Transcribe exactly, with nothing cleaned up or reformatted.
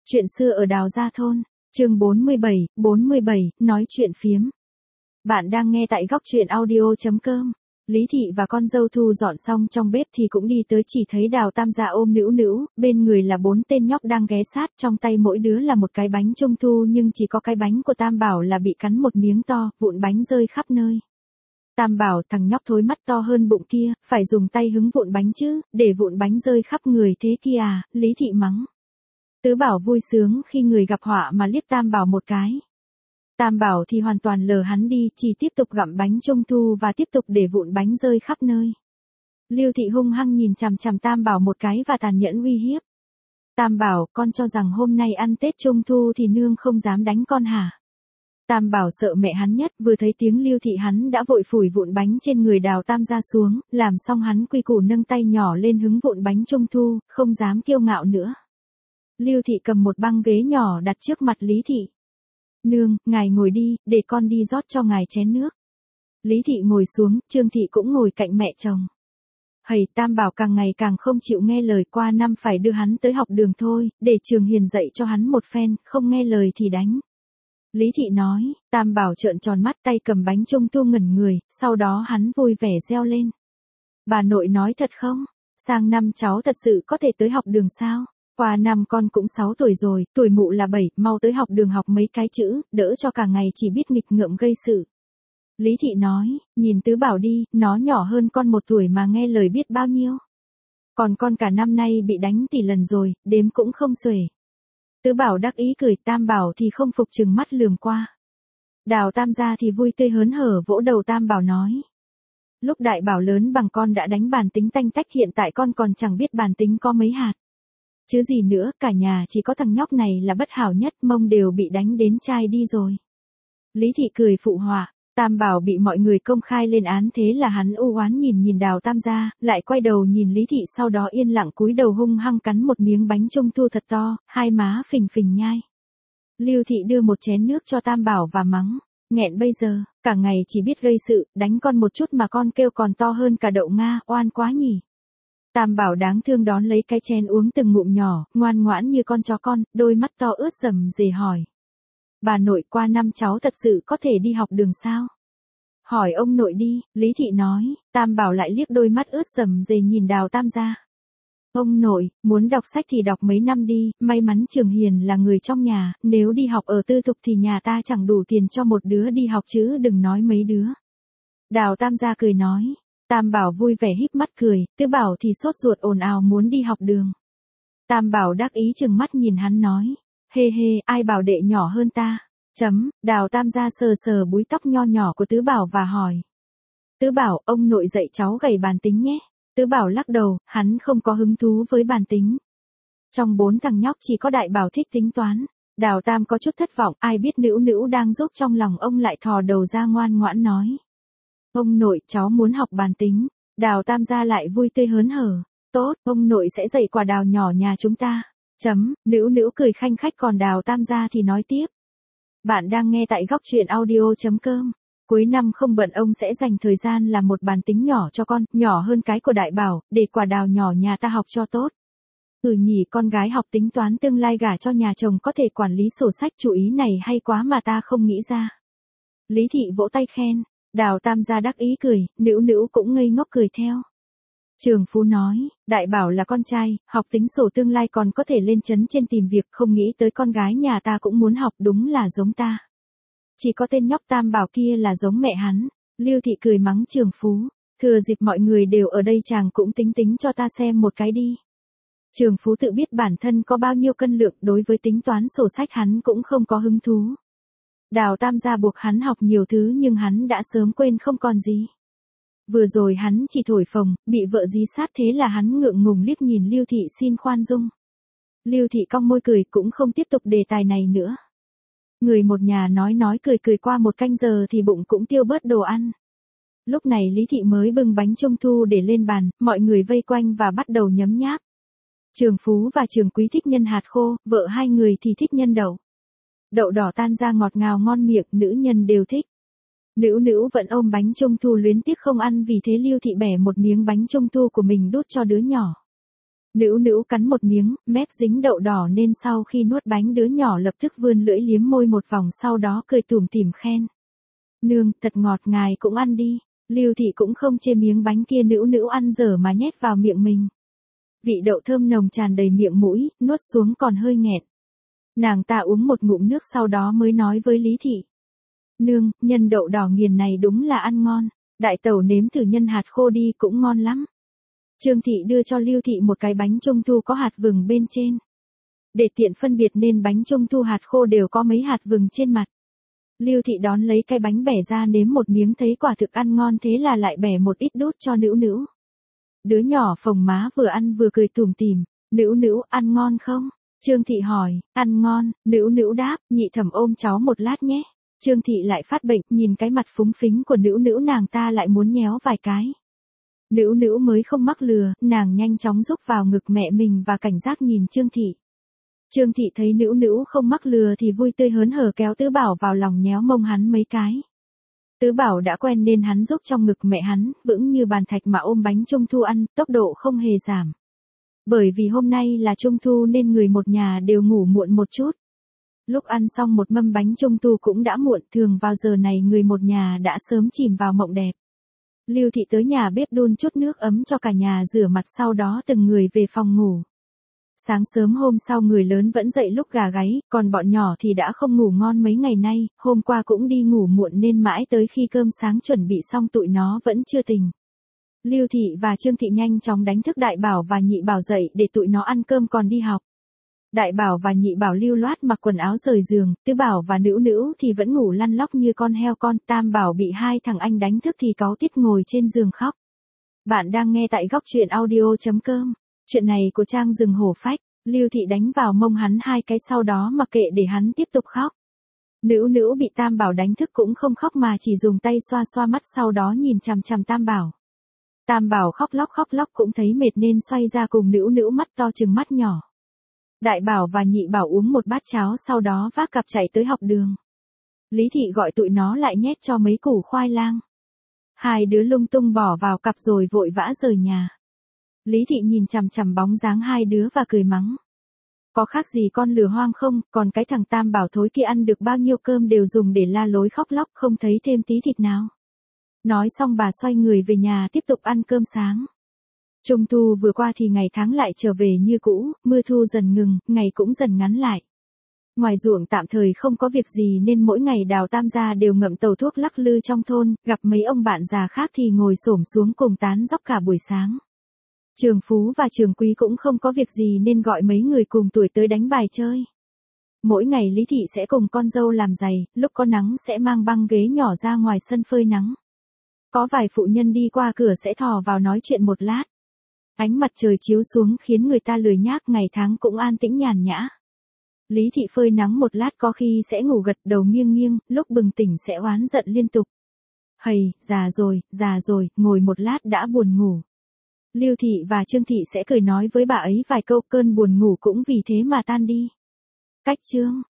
Chuyện xưa ở Đào Gia Thôn, chương bốn mươi bảy, bốn mươi bảy, nói chuyện phiếm. Bạn đang nghe tại góc chuyện audio chấm com. Lý Thị và con dâu thu dọn xong trong bếp thì cũng đi tới, chỉ thấy Đào Tam Gia ôm Nữu Nữu, bên người là bốn tên nhóc đang ghé sát, trong tay mỗi đứa là một cái bánh trung thu, nhưng chỉ có cái bánh của Tam Bảo là bị cắn một miếng to, vụn bánh rơi khắp nơi. Tam Bảo, thằng nhóc thối mắt to hơn bụng kia, phải dùng tay hứng vụn bánh chứ, để vụn bánh rơi khắp người thế kia à, Lý Thị mắng. Tứ Bảo vui sướng khi người gặp họa mà liếc Tam Bảo một cái. Tam Bảo thì hoàn toàn lờ hắn đi, chỉ tiếp tục gặm bánh trung thu và tiếp tục để vụn bánh rơi khắp nơi. Lưu Thị hung hăng nhìn chằm chằm Tam Bảo một cái và tàn nhẫn uy hiếp. Tam Bảo, con cho rằng hôm nay ăn Tết Trung Thu thì nương không dám đánh con hả? Tam Bảo sợ mẹ hắn nhất, vừa thấy tiếng Lưu Thị hắn đã vội phủi vụn bánh trên người Đào Tam Gia xuống, làm xong hắn quy củ nâng tay nhỏ lên hứng vụn bánh Trung Thu, không dám kiêu ngạo nữa. Lưu Thị cầm một băng ghế nhỏ đặt trước mặt Lý Thị. Nương, ngài ngồi đi, để con đi rót cho ngài chén nước. Lý Thị ngồi xuống, Trương Thị cũng ngồi cạnh mẹ chồng. Hầy, Tam Bảo càng ngày càng không chịu nghe lời, qua năm phải đưa hắn tới học đường thôi, để Trường Hiền dạy cho hắn một phen, không nghe lời thì đánh. Lý Thị nói, Tam Bảo trợn tròn mắt, tay cầm bánh trung thu ngẩn người, sau đó hắn vui vẻ reo lên. Bà nội nói thật không? Sang năm cháu thật sự có thể tới học đường sao? Qua năm con cũng sáu tuổi rồi, tuổi mụ là bảy, mau tới học đường học mấy cái chữ, đỡ cho cả ngày chỉ biết nghịch ngợm gây sự. Lý Thị nói, nhìn Tứ Bảo đi, nó nhỏ hơn con một tuổi mà nghe lời biết bao nhiêu. Còn con cả năm nay bị đánh tỷ lần rồi, đếm cũng không xuể. Tứ Bảo đắc ý cười, Tam Bảo thì không phục, trừng mắt lườm qua. Đào Tam Gia thì vui tươi hớn hở vỗ đầu Tam Bảo nói. Lúc Đại Bảo lớn bằng con đã đánh bàn tính tanh tách, hiện tại con còn chẳng biết bàn tính có mấy hạt. Chứ gì nữa, cả nhà chỉ có thằng nhóc này là bất hảo nhất, mông đều bị đánh đến chai đi rồi. Lý Thị cười phụ họa, Tam Bảo bị mọi người công khai lên án, thế là hắn u oán nhìn nhìn Đào Tam Gia, lại quay đầu nhìn Lý Thị, sau đó yên lặng cúi đầu hung hăng cắn một miếng bánh trung thu thật to, hai má phình phình nhai. Lưu Thị đưa một chén nước cho Tam Bảo và mắng, nghẹn bây giờ, cả ngày chỉ biết gây sự, đánh con một chút mà con kêu còn to hơn cả đậu Nga, oan quá nhỉ. Tam Bảo đáng thương đón lấy cái chén uống từng ngụm nhỏ, ngoan ngoãn như con chó con, đôi mắt to ướt rầm rề hỏi. Bà nội, qua năm cháu thật sự có thể đi học đường sao? Hỏi ông nội đi, Lý Thị nói. Tam Bảo lại liếc đôi mắt ướt rầm rề nhìn Đào Tam Gia. Ông nội, muốn đọc sách thì đọc mấy năm đi, may mắn Trường Hiền là người trong nhà, nếu đi học ở tư thục thì nhà ta chẳng đủ tiền cho một đứa đi học chứ đừng nói mấy đứa. Đào Tam Gia cười nói. Tam Bảo vui vẻ híp mắt cười, Tứ Bảo thì sốt ruột ồn ào muốn đi học đường. Tam Bảo đắc ý trừng mắt nhìn hắn nói, hê hê, ai bảo đệ nhỏ hơn ta, chấm. Đào Tam Gia sờ sờ búi tóc nho nhỏ của Tứ Bảo và hỏi. Tứ Bảo, ông nội dạy cháu gảy bàn tính nhé. Tứ Bảo lắc đầu, hắn không có hứng thú với bàn tính. Trong bốn thằng nhóc chỉ có Đại Bảo thích tính toán. Đào Tam có chút thất vọng, ai biết Nữu Nữu đang giúp trong lòng ông lại thò đầu ra ngoan ngoãn nói. Ông nội, cháu muốn học bàn tính. Đào Tam Gia lại vui tươi hớn hở. Tốt, ông nội sẽ dạy quả Đào nhỏ nhà chúng ta. Chấm, Nữu Nữu cười khanh khách, còn Đào Tam Gia thì nói tiếp. Bạn đang nghe tại góc chuyện audio chấm com. Cuối năm không bận, ông sẽ dành thời gian làm một bàn tính nhỏ cho con, nhỏ hơn cái của Đại Bảo, để quả Đào nhỏ nhà ta học cho tốt. Ừ nhỉ, con gái học tính toán tương lai gả cho nhà chồng có thể quản lý sổ sách, chủ ý này hay quá mà ta không nghĩ ra. Lý Thị vỗ tay khen. Đào Tam Gia đắc ý cười, Nữu Nữu cũng ngây ngốc cười theo. Trường Phú nói, Đại Bảo là con trai, học tính sổ tương lai còn có thể lên trấn trên tìm việc, không nghĩ tới con gái nhà ta cũng muốn học, đúng là giống ta. Chỉ có tên nhóc Tam Bảo kia là giống mẹ hắn. Lưu Thị cười mắng Trường Phú, thừa dịp mọi người đều ở đây chàng cũng tính tính cho ta xem một cái đi. Trường Phú tự biết bản thân có bao nhiêu cân lượng, đối với tính toán sổ sách hắn cũng không có hứng thú. Đào Tam Gia buộc hắn học nhiều thứ nhưng hắn đã sớm quên không còn gì. Vừa rồi hắn chỉ thổi phồng, bị vợ dí sát, thế là hắn ngượng ngùng liếc nhìn Lưu Thị xin khoan dung. Lưu Thị cong môi cười, cũng không tiếp tục đề tài này nữa. Người một nhà nói nói cười cười qua một canh giờ thì bụng cũng tiêu bớt đồ ăn. Lúc này Lý Thị mới bưng bánh trung thu để lên bàn, mọi người vây quanh và bắt đầu nhấm nháp. Trường Phú và Trường Quý thích nhân hạt khô, vợ hai người thì thích nhân đậu. Đậu đỏ tan ra ngọt ngào ngon miệng, nữ nhân đều thích. Nữu Nữu vẫn ôm bánh trung thu luyến tiếc không ăn, vì thế Lưu Thị bẻ một miếng bánh trung thu của mình đút cho đứa nhỏ. Nữu nữu cắn một miếng, mép dính đậu đỏ nên sau khi nuốt bánh đứa nhỏ lập tức vươn lưỡi liếm môi một vòng sau đó cười tủm tỉm khen. Nương, thật ngọt ngài cũng ăn đi. Lưu Thị cũng không chê miếng bánh kia nữu nữu ăn dở mà nhét vào miệng mình. Vị đậu thơm nồng tràn đầy miệng mũi, nuốt xuống còn hơi nghẹn. Nàng ta uống một ngụm nước sau đó mới nói với Lý Thị. Nương, nhân đậu đỏ nghiền này đúng là ăn ngon. Đại tẩu nếm thử nhân hạt khô đi cũng ngon lắm. Trương Thị đưa cho Lưu Thị một cái bánh trung thu có hạt vừng bên trên. Để tiện phân biệt nên bánh trung thu hạt khô đều có mấy hạt vừng trên mặt. Lưu Thị đón lấy cái bánh bẻ ra nếm một miếng thấy quả thực ăn ngon thế là lại bẻ một ít đút cho nữu nữu. Đứa nhỏ phồng má vừa ăn vừa cười tủm tỉm. Nữu nữu ăn ngon không? Trương Thị hỏi. Ăn ngon. Nữu nữu đáp. Nhị thẩm ôm cháu một lát nhé. Trương Thị lại phát bệnh, nhìn cái mặt phúng phính của nữu nữu nàng ta lại muốn nhéo vài cái. Nữu nữu mới không mắc lừa, nàng nhanh chóng rúc vào ngực mẹ mình và cảnh giác nhìn Trương Thị. Trương Thị thấy nữu nữu không mắc lừa thì vui tươi hớn hở kéo Tứ Bảo vào lòng nhéo mông hắn mấy cái. Tứ Bảo đã quen nên hắn rúc trong ngực mẹ hắn, vững như bàn thạch mà ôm bánh trung thu ăn, tốc độ không hề giảm. Bởi vì hôm nay là trung thu nên người một nhà đều ngủ muộn một chút. Lúc ăn xong một mâm bánh trung thu cũng đã muộn, thường vào giờ này người một nhà đã sớm chìm vào mộng đẹp. Lưu Thị tới nhà bếp đun chút nước ấm cho cả nhà rửa mặt sau đó từng người về phòng ngủ. Sáng sớm hôm sau người lớn vẫn dậy lúc gà gáy, còn bọn nhỏ thì đã không ngủ ngon mấy ngày nay, hôm qua cũng đi ngủ muộn nên mãi tới khi cơm sáng chuẩn bị xong tụi nó vẫn chưa tỉnh. Lưu Thị và Trương Thị nhanh chóng đánh thức Đại Bảo và Nhị Bảo dậy để tụi nó ăn cơm còn đi học. Đại Bảo và Nhị Bảo lưu loát mặc quần áo rời giường, Tứ Bảo và Nữu Nữu thì vẫn ngủ lăn lóc như con heo con, Tam Bảo bị hai thằng anh đánh thức thì cáu tít ngồi trên giường khóc. Bạn đang nghe tại góc truyện audio chấm com. Chuyện này của Trang Rừng Hổ Phách. Lưu Thị đánh vào mông hắn hai cái sau đó mặc kệ để hắn tiếp tục khóc. Nữu Nữu bị Tam Bảo đánh thức cũng không khóc mà chỉ dùng tay xoa xoa mắt sau đó nhìn chằm chằm Tam Bảo. Tam Bảo khóc lóc khóc lóc cũng thấy mệt nên xoay ra cùng Nữu Nữu mắt to trừng mắt nhỏ. Đại Bảo và Nhị Bảo uống một bát cháo sau đó vác cặp chạy tới học đường. Lý Thị gọi tụi nó lại nhét cho mấy củ khoai lang. Hai đứa lung tung bỏ vào cặp rồi vội vã rời nhà. Lý Thị nhìn chằm chằm bóng dáng hai đứa và cười mắng. Có khác gì con lừa hoang không, còn cái thằng Tam Bảo thối kia ăn được bao nhiêu cơm đều dùng để la lối khóc lóc không thấy thêm tí thịt nào. Nói xong bà xoay người về nhà tiếp tục ăn cơm sáng. Trung thu vừa qua thì ngày tháng lại trở về như cũ, mưa thu dần ngừng, ngày cũng dần ngắn lại. Ngoài ruộng tạm thời không có việc gì nên mỗi ngày Đào Tam gia đều ngậm tàu thuốc lắc lư trong thôn, gặp mấy ông bạn già khác thì ngồi xổm xuống cùng tán dóc cả buổi sáng. Trường Phú và Trường Quý cũng không có việc gì nên gọi mấy người cùng tuổi tới đánh bài chơi. Mỗi ngày Lý Thị sẽ cùng con dâu làm giày, lúc có nắng sẽ mang băng ghế nhỏ ra ngoài sân phơi nắng. Có vài phụ nhân đi qua cửa sẽ thò vào nói chuyện một lát. Ánh mặt trời chiếu xuống khiến người ta lười nhác, ngày tháng cũng an tĩnh nhàn nhã. Lý Thị phơi nắng một lát có khi sẽ ngủ gật đầu nghiêng nghiêng, lúc bừng tỉnh sẽ oán giận liên tục. Hầy, già rồi, già rồi, ngồi một lát đã buồn ngủ. Lưu Thị và Trương Thị sẽ cười nói với bà ấy vài câu, cơn buồn ngủ cũng vì thế mà tan đi. Cách chương